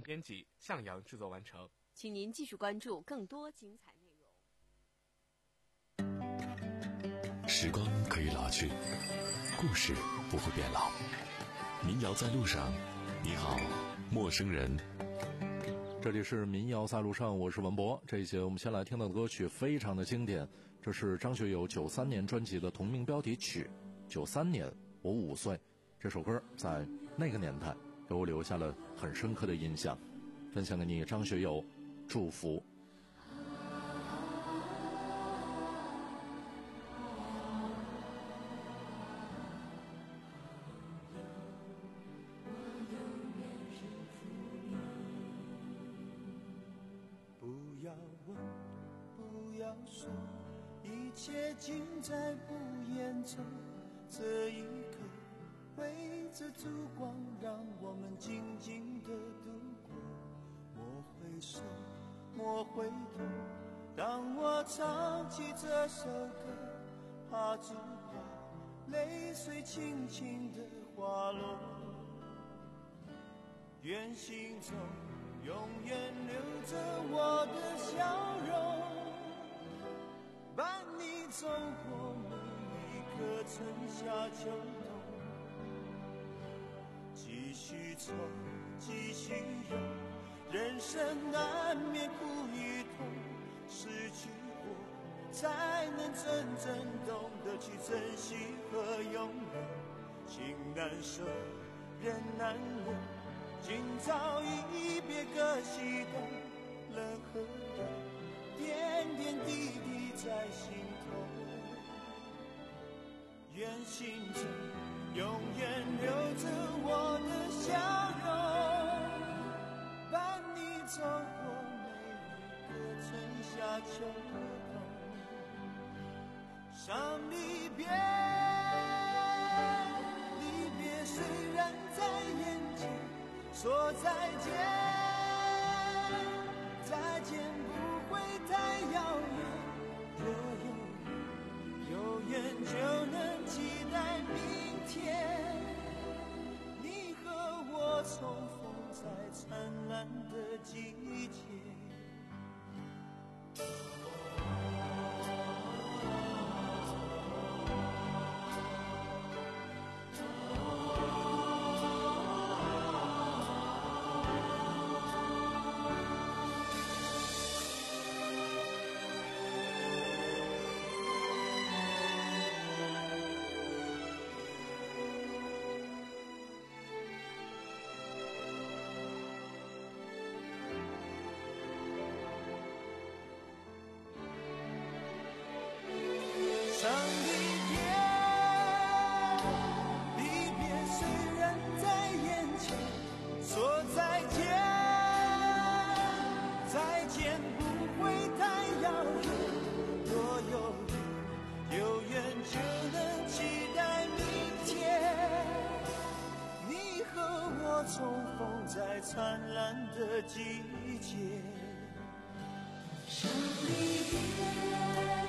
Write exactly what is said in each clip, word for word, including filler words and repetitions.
编辑向阳制作完成。 请您继续关注更多精彩内容。时光可以老去，故事不会变老。民谣在路上，你好，陌生人。 这里是民谣在路上，我是文博。这一节我们先来听到的歌曲非常的经典，这是张学友九三年专辑的同名标题曲。九三年我五岁，这首歌在那个年代给我留下了很深刻的印象，分享给你。张学友，祝福。 不要问，不要说，一切尽在不言中。这一刻，围着烛光，让我们静静地度过。莫回首，莫回头，当我唱起这首歌，怕只怕泪水轻轻地滑落。愿心中永远留着我的笑容，伴你走过每一个春夏秋冬。继续走，继续游，人生难免苦与痛，失去过才能真正懂得去珍惜和拥有。情难舍，人难留，今朝一别各西东，人和人点点滴滴在心头。愿心中永远留着我的笑容，伴你走过每一个春夏秋冬。伤离别，离别虽然在眼前，说再见，再见不会太遥远。若有缘，有缘就能期待明天，你和我重逢在灿烂的季节。伤离别，离别虽然在眼前，说再见，再见不会太遥远。若有缘，有缘就能期待明天，你和我重逢在灿烂的季节。 伤离别，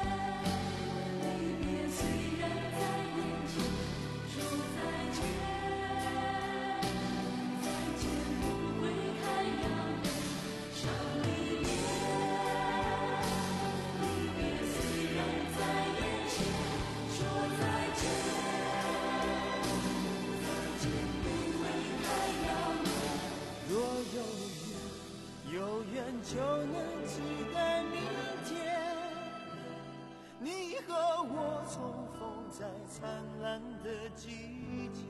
有缘就能期待明天，你和我重逢在灿烂的季节。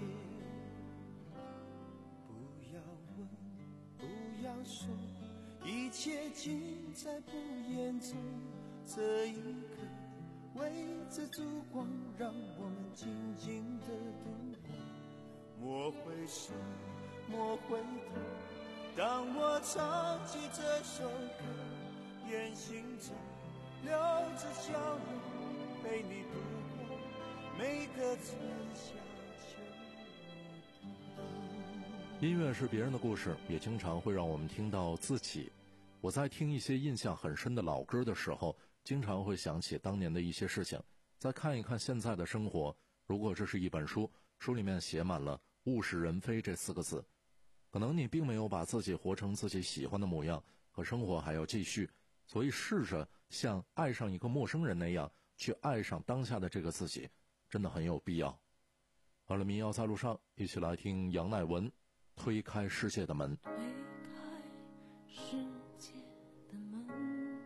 不要问，不要说，一切尽在不言中。这一刻，围着烛光，让我们静静地度过。莫回首，莫回头，当我唱起这首歌，愿心中留着笑容，陪你度过每个春夏秋冬。 音乐是别人的故事，也经常会让我们听到自己。我在听一些印象很深的老歌的时候，经常会想起当年的一些事情，再看一看现在的生活。如果这是一本书，书里面写满了物是人非这四个字， 可能你并没有把自己活成自己喜欢的模样，可生活还要继续，所以试着像爱上一个陌生人那样去爱上当下的这个自己，真的很有必要。好了，民谣在路上，一起来听杨乃文《推开世界的门》。 推开世界的门，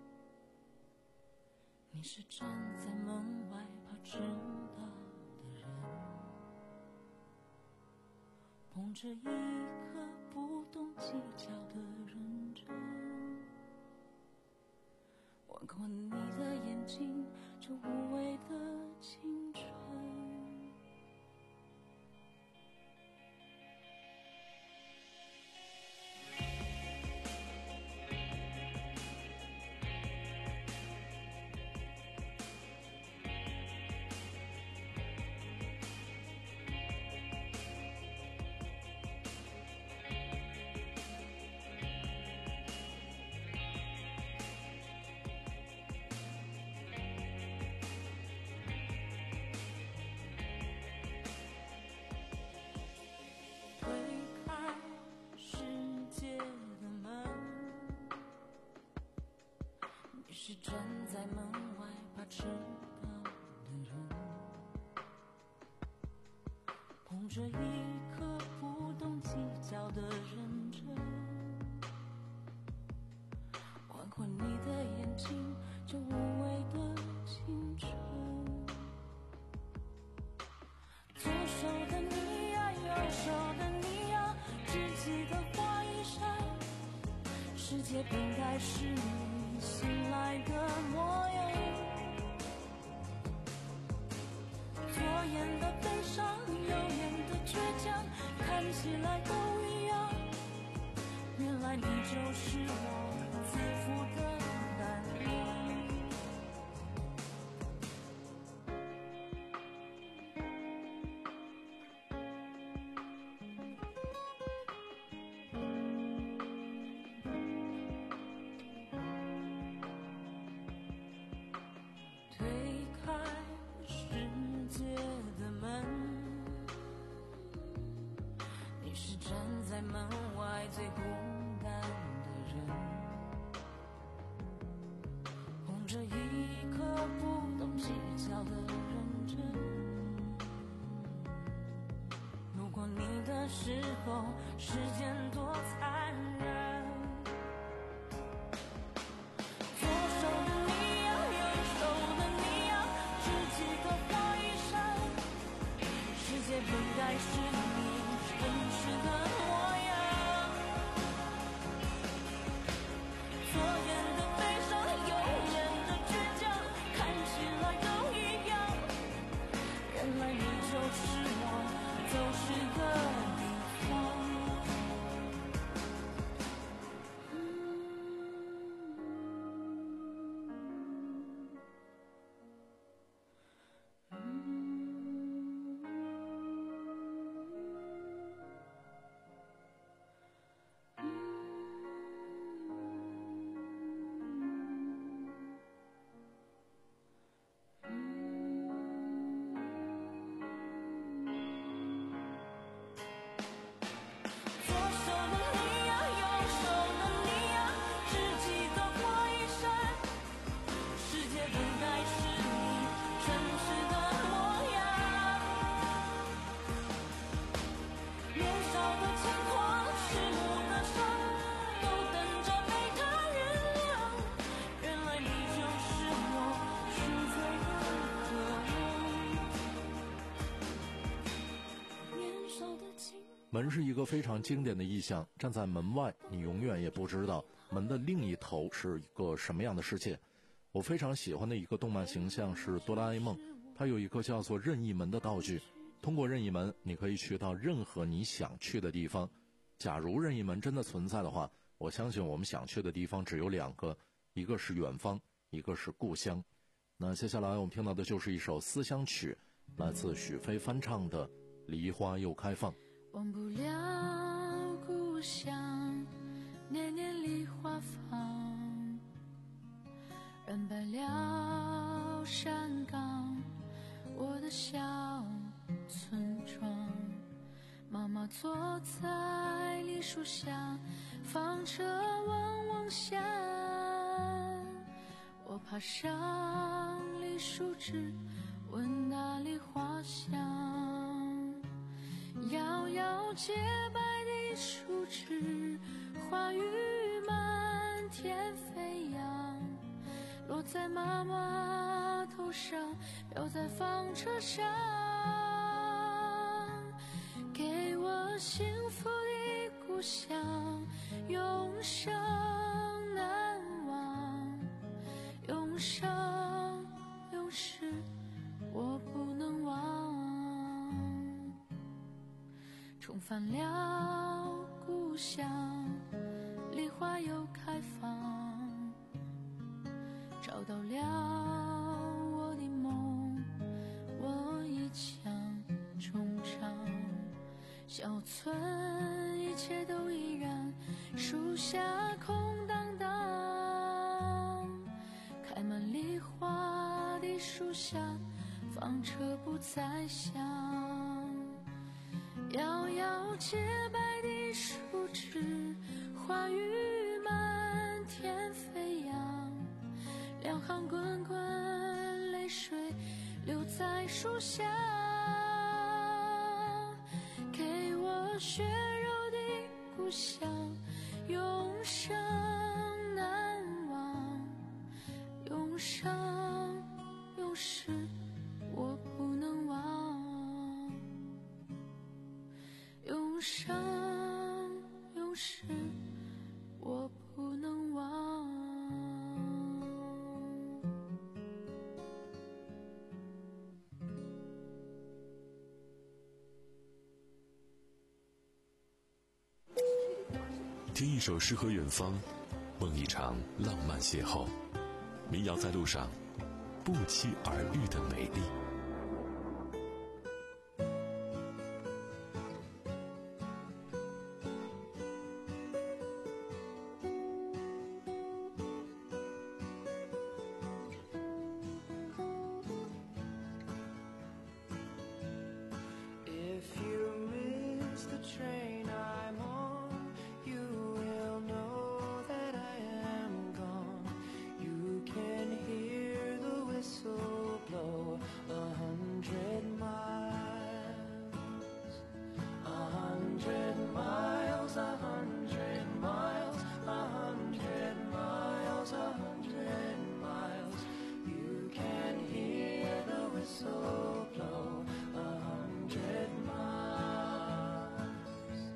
你是站在门外怕迟到的人，捧着一颗不懂计较的认真，吻过你的眼睛，这无畏的青春。是站在门外怕迟到的人，捧着一颗不懂计较的认真，吻过你的眼睛，这无畏的青春。左手的你呀，右手的你呀，只记得花一扇，世界本该是你醒来的模样，左眼的悲伤，右眼的倔强，看起来都一样，原来你就是我自负的胆量。在门外最孤单的人，捧着一颗不懂计较的认真，路过你的时候，时间多残忍，左手的你呀，右手的你呀，只记得花一扇，世界本该是你真实的门是一个非常经典的意象，站在门外，你永远也不知道门的另一头是一个什么样的世界。我非常喜欢的一个动漫形象是哆啦 A 梦，它有一个叫做任意门的道具，通过任意门你可以去到任何你想去的地方。假如任意门真的存在的话，我相信我们想去的地方只有两个，一个是远方，一个是故乡。那接下来我们听到的就是一首思乡曲，来自许飞翻唱的《梨花又开放》。 忘不了故乡，年年梨花放，染白了山岗，我的小村庄。妈妈坐在梨树下，放车望望乡。我爬上梨树枝，闻那梨花香。摇摇洁白的树枝，花雨满天飞扬，落在妈妈头上，飘在纺车上，给我幸福的故乡，永生难忘，永生永世我不能忘。重返了故乡，梨花又开放，找到了我的梦，我一腔衷肠。小村一切都依然，树下空荡荡，开满梨花的树下，纺车不再响。摇摇洁白的树枝，花雨满天飞扬，两行滚滚泪水流在树下，给我血肉的故乡，永生难忘，永生永世我不能忘，永生永世我不能忘。 听一首诗和远方，梦一场浪漫邂逅。民谣在路上，不期而遇的美丽。 So blow a hundred miles.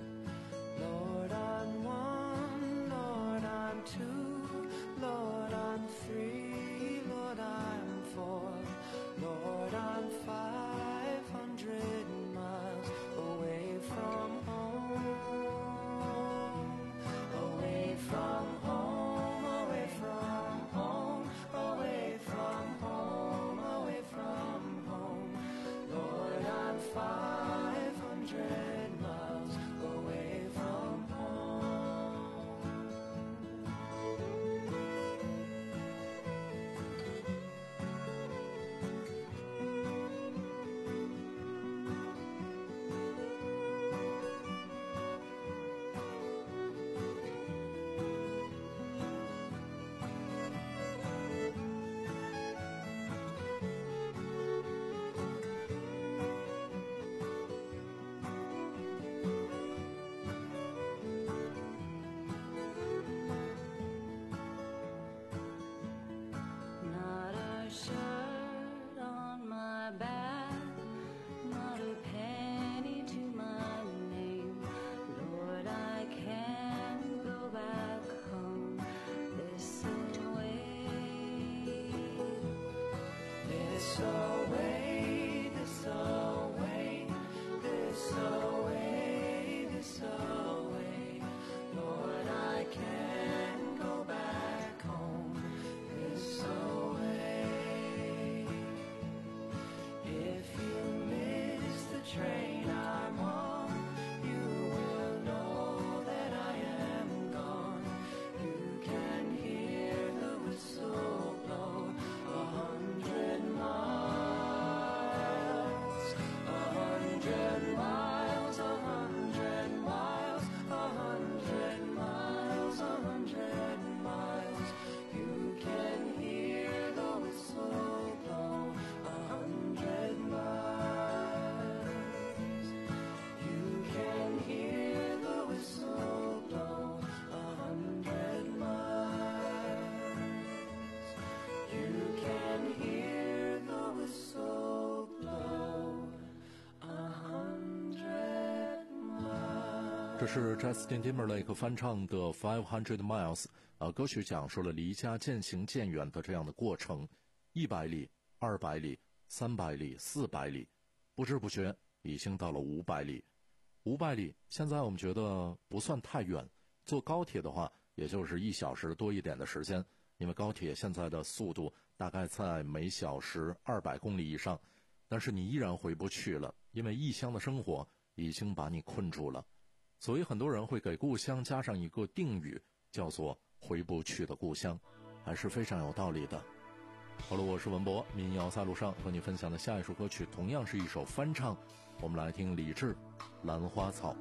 这是 Justin Timberlake 翻唱的《Five Hundred Miles》，呃，歌曲讲述了离家渐行渐远的这样的过程，一百里、二百里、三百里、四百里，不知不觉已经到了五百里。五百里现在我们觉得不算太远，坐高铁的话，也就是一小时多一点的时间，因为高铁现在的速度大概在每小时二百公里以上，但是你依然回不去了，因为异乡的生活已经把你困住了。所以很多人会给故乡加上一个定语，叫做回不去的故乡，还是非常有道理的。好了，我是文博，民谣在路上和你分享的下一首歌曲同样是一首翻唱，我们来听李志《兰花草》。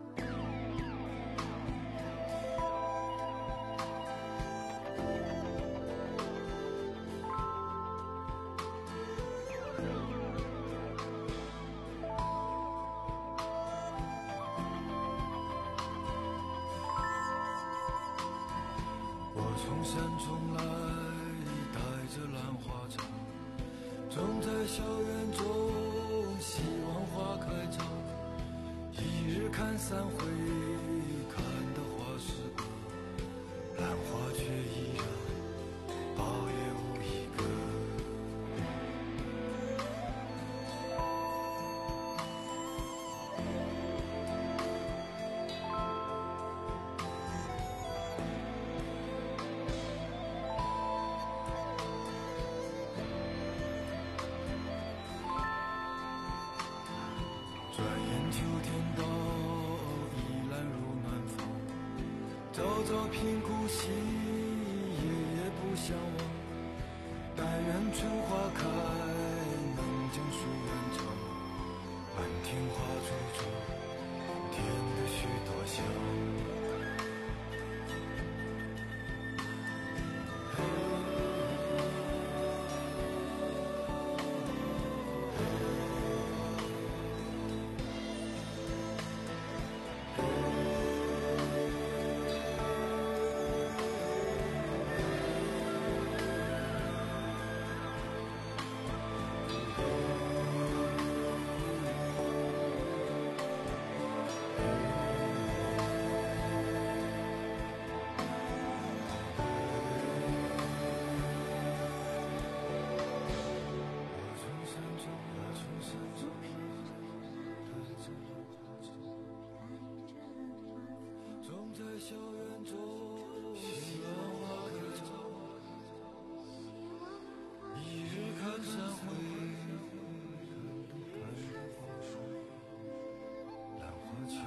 从山中来，带着兰花草，种在校园中，希望花开早。一日看三回，看的花是个，兰花却依然苞也无一个。转眼秋天到，依兰如暖风。朝朝频顾惜，夜夜不相忘。但愿春花开，能将树人长。满庭花簇中，添得许多香。在校园中，希望花开早，一日看三回，兰花秋，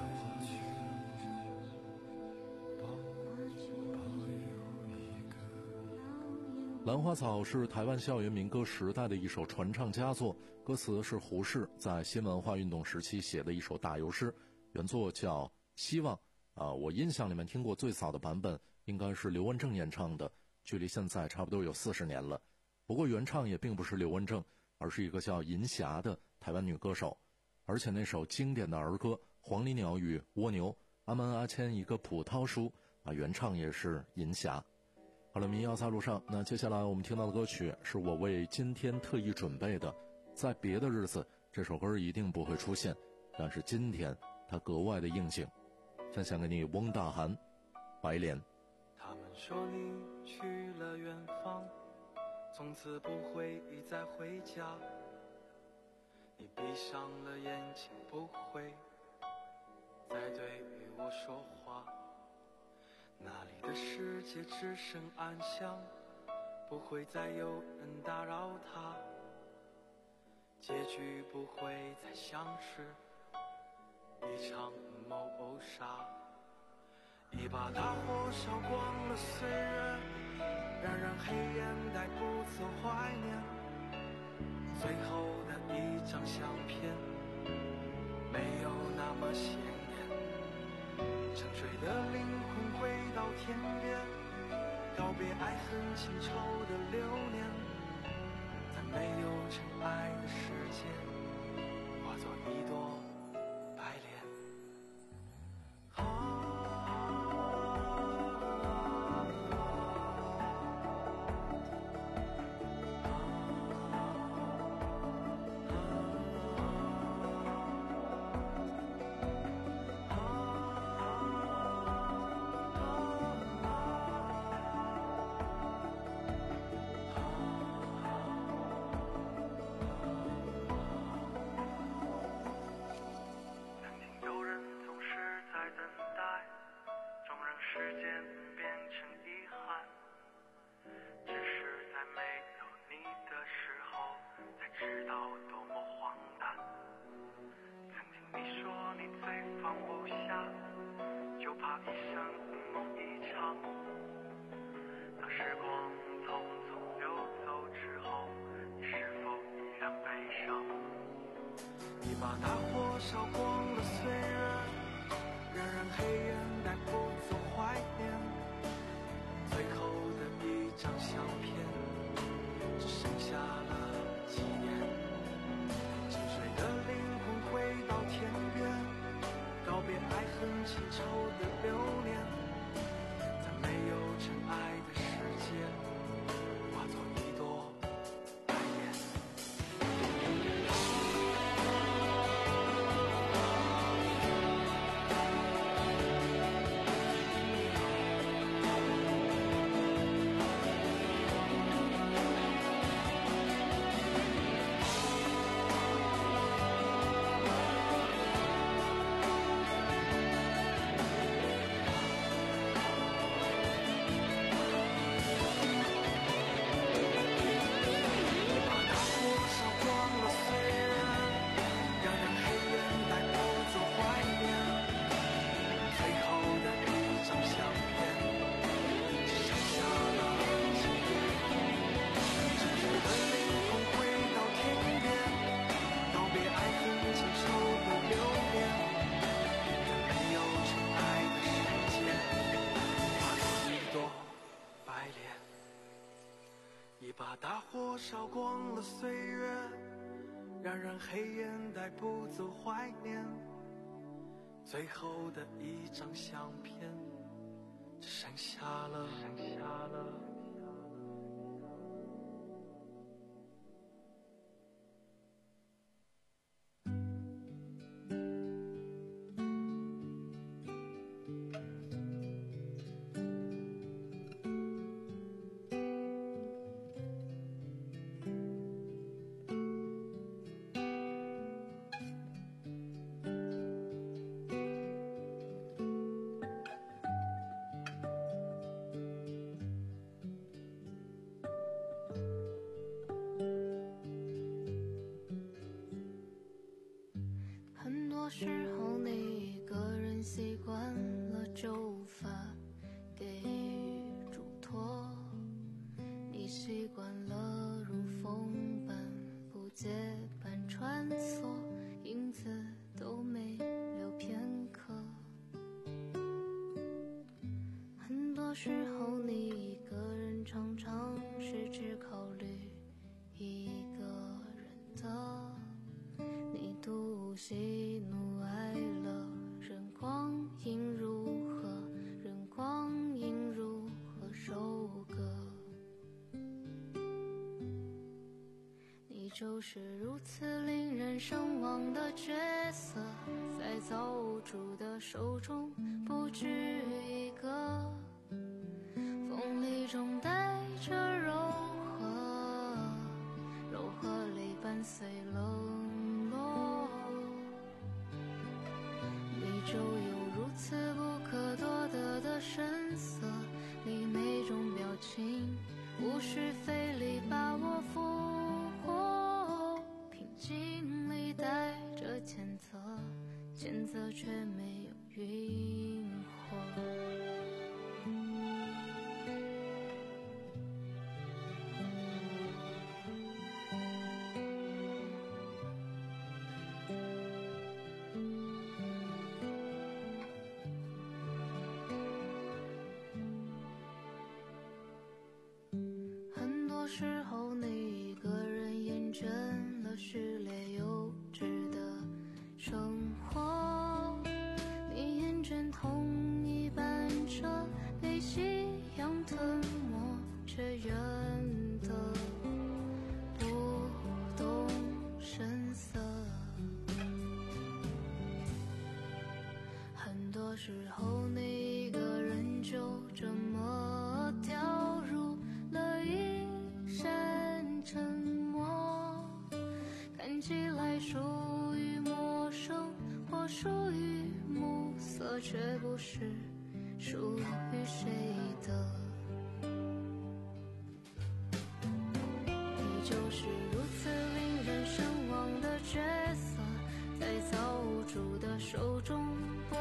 兰花草是台湾校园民歌时代的一首传唱佳作，歌词是胡适在新文化运动时期写的一首打油诗，原作叫《希望》。啊，我印象里面听过最早的版本应该是刘文正演唱的，距离现在差不多有四十年了。不过原唱也并不是刘文正，而是一个叫银霞的台湾女歌手。而且那首经典的儿歌《黄鹂鸟与蜗牛》，阿门阿谦一个葡萄树啊，原唱也是银霞。好了，民谣在路上，那接下来我们听到的歌曲是我为今天特意准备的，在别的日子这首歌一定不会出现，但是今天它格外的应景。分享给你翁大涵，白莲。 他们说你去了远方，从此不会再回家。你闭上了眼睛，不会再对与我说话。那里的世界只剩暗香，不会再有人打扰它。结局不会再像是一场谋杀，一把大火烧光了岁月，让人黑眼带不走怀念。最后的一张相片没有那么鲜艳，沉睡的灵魂回到天边，告别爱恨情仇的流年，在没有尘埃的世界化作一朵白莲。啊放不下，就怕一生梦一场。当时光匆匆流走之后，你是否依然悲伤？你把大火烧光了岁月，让人黑眼带不走怀念。最后的一张相片，只剩下了纪念。沉睡的灵魂回到天边，告别爱恨情仇的流年，在没有尘埃的世界，化作一朵白莲。把大火烧光了岁月，让人黑眼带不走怀念。最后的一张相片，只剩下了剩下了多时候你一个人习惯了就无法给予嘱托，你习惯了如风般不结伴穿梭，影子都没留片刻。很多时候你一个人常常是只考虑一个人的，你独喜怒哀乐，任光阴如何，任光阴如何收割。你就是如此令人神往的角色，在造物主的手中不止一个，锋利中带着柔和，柔和里伴随冷落。你就有如此不可多得的神色，你每种表情无需费力把我俘获，平静里带着谴责，谴责却没有晕火。很多时候你一个人厌倦了序列幼稚的生活，你厌倦同一班车被夕阳吞没，却远得不动声色。很多时候你一个人就这么掉入了一身沉默，看起来属于陌生或属于暮色，却不是属于谁的。你就是如此令人神往的角色，在造物主的手中不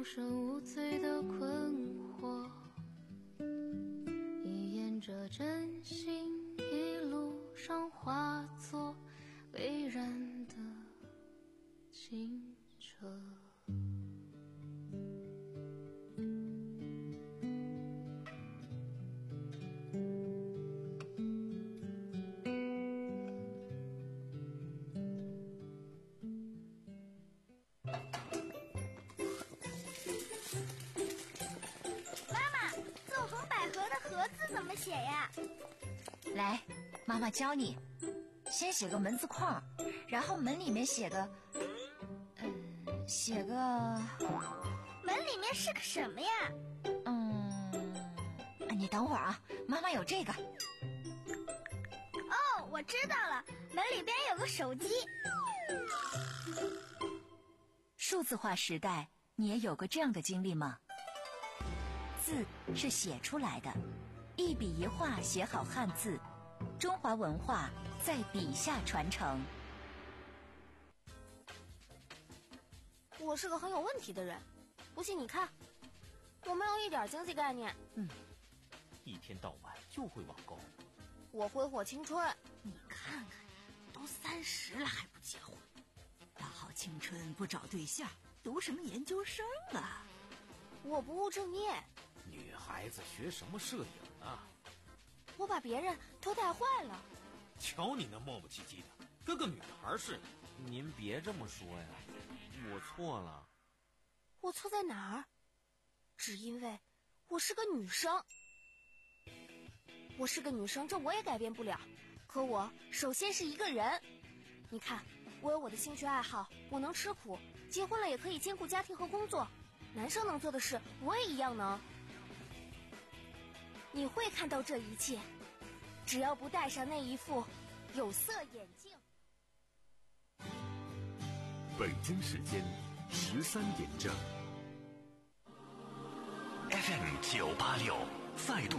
生无罪的困惑，一沿着真心一路上化作蔚然的清澈。 怎么写呀？ 来，妈妈教你。先写个门字框，然后门里面写个，嗯，写个。 门里面是个什么呀？ 嗯，你等会儿啊，妈妈有这个。 哦，我知道了，门里边有个手机。 数字化时代，你也有过这样的经历吗？字是写出来的。一笔一画写好汉字，中华文化在笔下传承。 我是个很有问题的人，不信你看，我没有一点经济概念。 嗯，一天到晚就会网购。 我挥霍青春。 你看看，都三十了还不结婚，大好青春不找对象，读什么研究生啊？ 我不务正业。 女孩子学什么摄影啊？ 我把别人都带坏了。 瞧你那磨磨唧唧的，跟个女孩似的。您别这么说呀，我错了。 我错在哪儿？只因为我是个女生。我是个女生，这我也改变不了。可我首先是一个人。你看，我有我的兴趣爱好，我能吃苦，结婚了也可以兼顾家庭和工作。男生能做的事，我也一样能。你会看到这一切，只要不戴上那一副有色眼镜。 北京时间十三点整 ，F M 九八六赛度。